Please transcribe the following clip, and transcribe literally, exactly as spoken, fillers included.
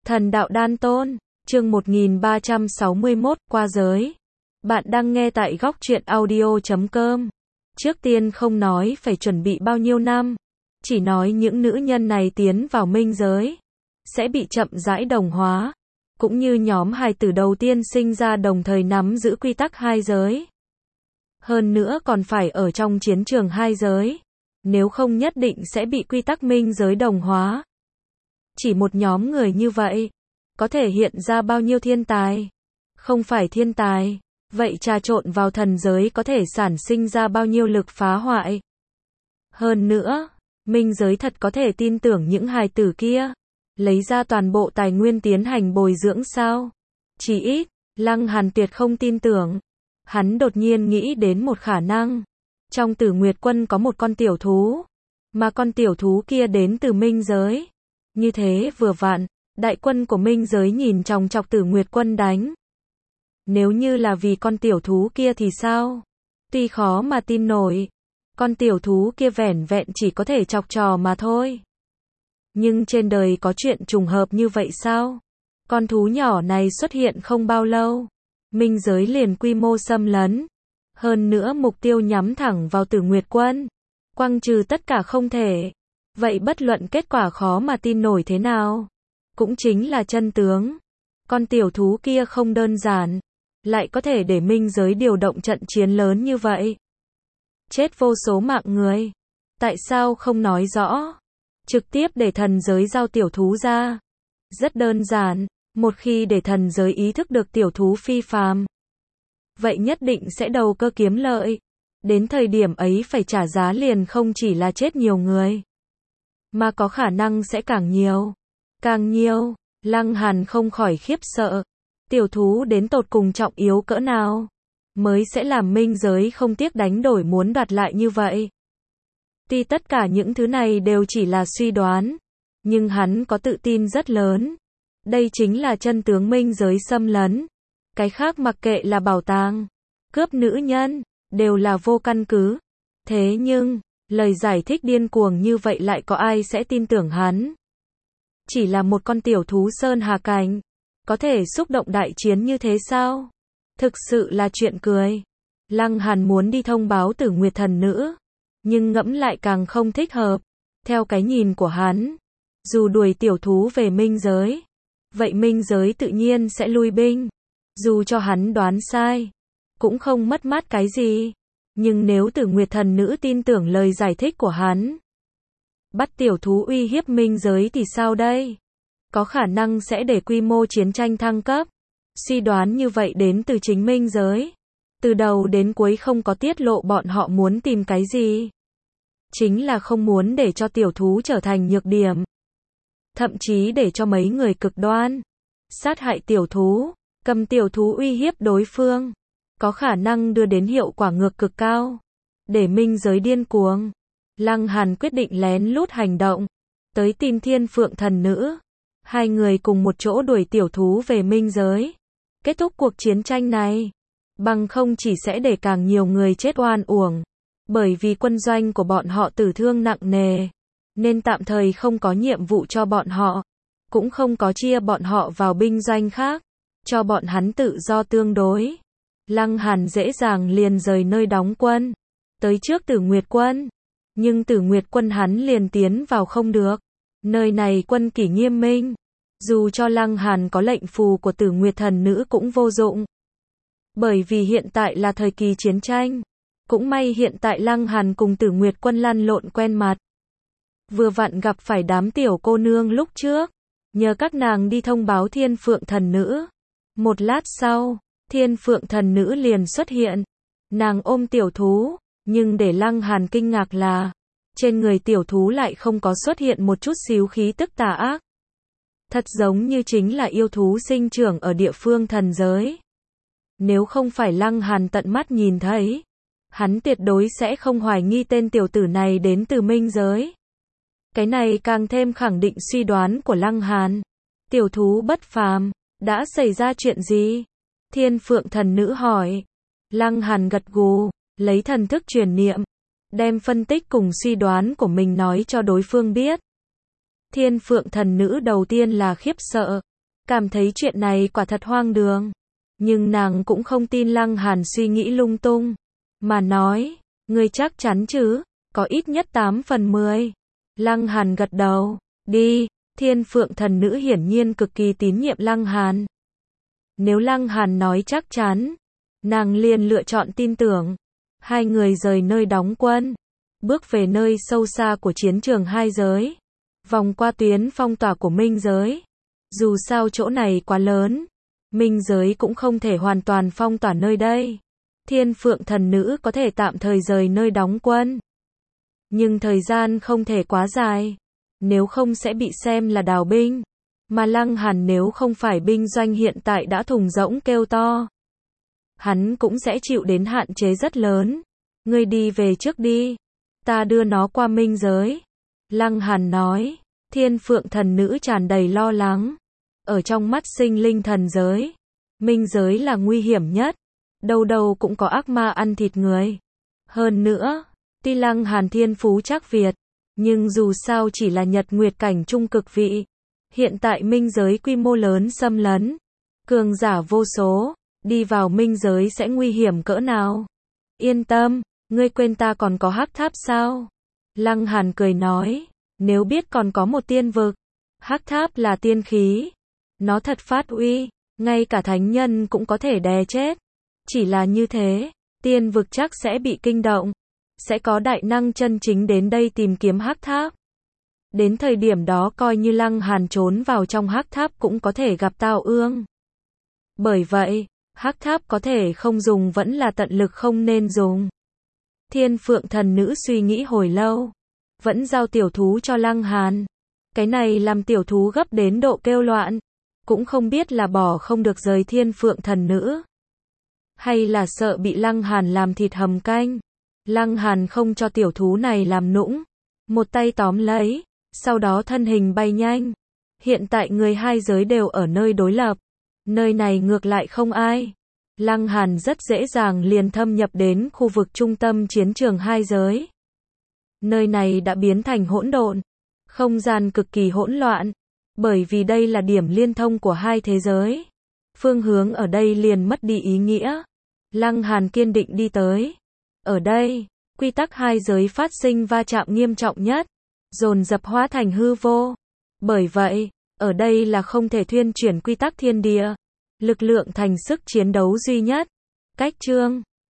Thần đạo đan tôn, chương một nghìn ba trăm sáu mươi mốt, qua giới. Bạn đang nghe tại góc truyện audio chấm com. Trước tiên không nói phải chuẩn bị bao nhiêu năm, chỉ nói những nữ nhân này tiến vào minh giới, sẽ bị chậm rãi đồng hóa, cũng như nhóm hài tử đầu tiên sinh ra đồng thời nắm giữ quy tắc hai giới. Hơn nữa còn phải ở trong chiến trường hai giới, nếu không nhất định sẽ bị quy tắc minh giới đồng hóa. Chỉ một nhóm người như vậy, có thể hiện ra bao nhiêu thiên tài? Không phải thiên tài, vậy trà trộn vào thần giới có thể sản sinh ra bao nhiêu lực phá hoại? Hơn nữa, minh giới thật có thể tin tưởng những hài tử kia, lấy ra toàn bộ tài nguyên tiến hành bồi dưỡng sao? Chỉ ít, Lăng Hàn tuyệt không tin tưởng. Hắn đột nhiên nghĩ đến một khả năng. Trong Tử Nguyệt Quân có một con tiểu thú, mà con tiểu thú kia đến từ minh giới. Như thế vừa vặn, đại quân của minh giới nhìn chòng chọc Tử Nguyệt Quân đánh. Nếu như là vì con tiểu thú kia thì sao? Tuy khó mà tin nổi, con tiểu thú kia vẻn vẹn chỉ có thể chọc trò mà thôi. Nhưng trên đời có chuyện trùng hợp như vậy sao? Con thú nhỏ này xuất hiện không bao lâu, minh giới liền quy mô xâm lấn. Hơn nữa mục tiêu nhắm thẳng vào Tử Nguyệt Quân, quăng trừ tất cả không thể. Vậy bất luận kết quả khó mà tin nổi thế nào, cũng chính là chân tướng. Con tiểu thú kia không đơn giản, lại có thể để minh giới điều động trận chiến lớn như vậy. Chết vô số mạng người. Tại sao không nói rõ? Trực tiếp để thần giới giao tiểu thú ra. Rất đơn giản, một khi để thần giới ý thức được tiểu thú phi phàm, vậy nhất định sẽ đầu cơ kiếm lợi. Đến thời điểm ấy phải trả giá liền không chỉ là chết nhiều người, mà có khả năng sẽ càng nhiều. Càng nhiều, Lăng Hàn không khỏi khiếp sợ. Tiểu thú đến tột cùng trọng yếu cỡ nào, mới sẽ làm minh giới không tiếc đánh đổi muốn đoạt lại như vậy. Tuy tất cả những thứ này đều chỉ là suy đoán, nhưng hắn có tự tin rất lớn. Đây chính là chân tướng minh giới xâm lấn. Cái khác mặc kệ là bảo tàng, cướp nữ nhân, đều là vô căn cứ. Thế nhưng, lời giải thích điên cuồng như vậy lại có ai sẽ tin tưởng hắn? Chỉ là một con tiểu thú sơn hà cảnh, có thể xúc động đại chiến như thế sao? Thực sự là chuyện cười. Lăng Hàn muốn đi thông báo Tử Nguyệt thần nữ, nhưng ngẫm lại càng không thích hợp. Theo cái nhìn của hắn, dù đuổi tiểu thú về minh giới, vậy minh giới tự nhiên sẽ lui binh. Dù cho hắn đoán sai, cũng không mất mát cái gì. Nhưng nếu Tử Nguyệt thần nữ tin tưởng lời giải thích của hắn, bắt tiểu thú uy hiếp minh giới thì sao đây? Có khả năng sẽ để quy mô chiến tranh thăng cấp. Suy đoán như vậy đến từ chính minh giới. Từ đầu đến cuối không có tiết lộ bọn họ muốn tìm cái gì. Chính là không muốn để cho tiểu thú trở thành nhược điểm. Thậm chí để cho mấy người cực đoan sát hại tiểu thú, cầm tiểu thú uy hiếp đối phương, có khả năng đưa đến hiệu quả ngược cực cao. Để minh giới điên cuồng, Lăng Hàn quyết định lén lút hành động, tới tìm Thiên Phượng thần nữ. Hai người cùng một chỗ đuổi tiểu thú về minh giới, kết thúc cuộc chiến tranh này. Bằng không chỉ sẽ để càng nhiều người chết oan uổng, bởi vì quân doanh của bọn họ tử thương nặng nề, nên tạm thời không có nhiệm vụ cho bọn họ, cũng không có chia bọn họ vào binh doanh khác, cho bọn hắn tự do tương đối. Lăng Hàn dễ dàng liền rời nơi đóng quân, tới trước Tử Nguyệt Quân. Nhưng Tử Nguyệt Quân hắn liền tiến vào không được. Nơi này quân kỷ nghiêm minh, dù cho Lăng Hàn có lệnh phù của Tử Nguyệt thần nữ cũng vô dụng. Bởi vì hiện tại là thời kỳ chiến tranh. Cũng may hiện tại Lăng Hàn cùng Tử Nguyệt Quân lăn lộn quen mặt. Vừa vặn gặp phải đám tiểu cô nương lúc trước, nhờ các nàng đi thông báo Thiên Phượng thần nữ. Một lát sau, Thiên Phượng thần nữ liền xuất hiện. Nàng ôm tiểu thú, nhưng để Lăng Hàn kinh ngạc là, trên người tiểu thú lại không có xuất hiện một chút xíu khí tức tà ác. Thật giống như chính là yêu thú sinh trưởng ở địa phương thần giới. Nếu không phải Lăng Hàn tận mắt nhìn thấy, hắn tuyệt đối sẽ không hoài nghi tên tiểu tử này đến từ minh giới. Cái này càng thêm khẳng định suy đoán của Lăng Hàn. Tiểu thú bất phàm, đã xảy ra chuyện gì? Thiên Phượng thần nữ hỏi. Lăng Hàn gật gù, lấy thần thức truyền niệm, đem phân tích cùng suy đoán của mình nói cho đối phương biết. Thiên Phượng thần nữ đầu tiên là khiếp sợ, cảm thấy chuyện này quả thật hoang đường. Nhưng nàng cũng không tin Lăng Hàn suy nghĩ lung tung, mà nói, ngươi chắc chắn chứ, có ít nhất tám phần mười. Lăng Hàn gật đầu, đi, Thiên Phượng thần nữ hiển nhiên cực kỳ tín nhiệm Lăng Hàn. Nếu Lăng Hàn nói chắc chắn, nàng liền lựa chọn tin tưởng. Hai người rời nơi đóng quân, bước về nơi sâu xa của chiến trường hai giới, vòng qua tuyến phong tỏa của minh giới. Dù sao chỗ này quá lớn, minh giới cũng không thể hoàn toàn phong tỏa nơi đây. Thiên Phượng thần nữ có thể tạm thời rời nơi đóng quân, nhưng thời gian không thể quá dài, nếu không sẽ bị xem là đào binh. Mà Lăng Hàn nếu không phải binh doanh hiện tại đã thùng rỗng kêu to, hắn cũng sẽ chịu đến hạn chế rất lớn. Ngươi đi về trước đi, ta đưa nó qua minh giới. Lăng Hàn nói. Thiên Phượng thần nữ tràn đầy lo lắng. Ở trong mắt sinh linh thần giới, minh giới là nguy hiểm nhất, đâu đâu cũng có ác ma ăn thịt người. Hơn nữa, tuy Lăng Hàn thiên phú trác Việt, nhưng dù sao chỉ là nhật nguyệt cảnh trung cực vị. Hiện tại minh giới quy mô lớn xâm lấn, cường giả vô số, đi vào minh giới sẽ nguy hiểm cỡ nào. Yên tâm, ngươi quên ta còn có hắc tháp sao? Lăng Hàn cười nói, nếu biết còn có một tiên vực, hắc tháp là tiên khí, nó thật phát uy, ngay cả thánh nhân cũng có thể đè chết. Chỉ là như thế, tiên vực chắc sẽ bị kinh động, sẽ có đại năng chân chính đến đây tìm kiếm hắc tháp. Đến thời điểm đó coi như Lăng Hàn trốn vào trong hắc tháp cũng có thể gặp tao ương. Bởi vậy, hắc tháp có thể không dùng vẫn là tận lực không nên dùng. Thiên Phượng thần nữ suy nghĩ hồi lâu, vẫn giao tiểu thú cho Lăng Hàn. Cái này làm tiểu thú gấp đến độ kêu loạn, cũng không biết là bỏ không được rời Thiên Phượng thần nữ, hay là sợ bị Lăng Hàn làm thịt hầm canh. Lăng Hàn không cho tiểu thú này làm nũng, một tay tóm lấy, sau đó thân hình bay nhanh. Hiện tại người hai giới đều ở nơi đối lập, nơi này ngược lại không ai. Lăng Hàn rất dễ dàng liền thâm nhập đến khu vực trung tâm chiến trường hai giới. Nơi này đã biến thành hỗn độn, không gian cực kỳ hỗn loạn, bởi vì đây là điểm liên thông của hai thế giới. Phương hướng ở đây liền mất đi ý nghĩa. Lăng Hàn kiên định đi tới. Ở đây, quy tắc hai giới phát sinh va chạm nghiêm trọng nhất, dồn dập hóa thành hư vô. Bởi vậy, ở đây là không thể thuyên chuyển quy tắc thiên địa, lực lượng thành sức chiến đấu duy nhất. Cách chương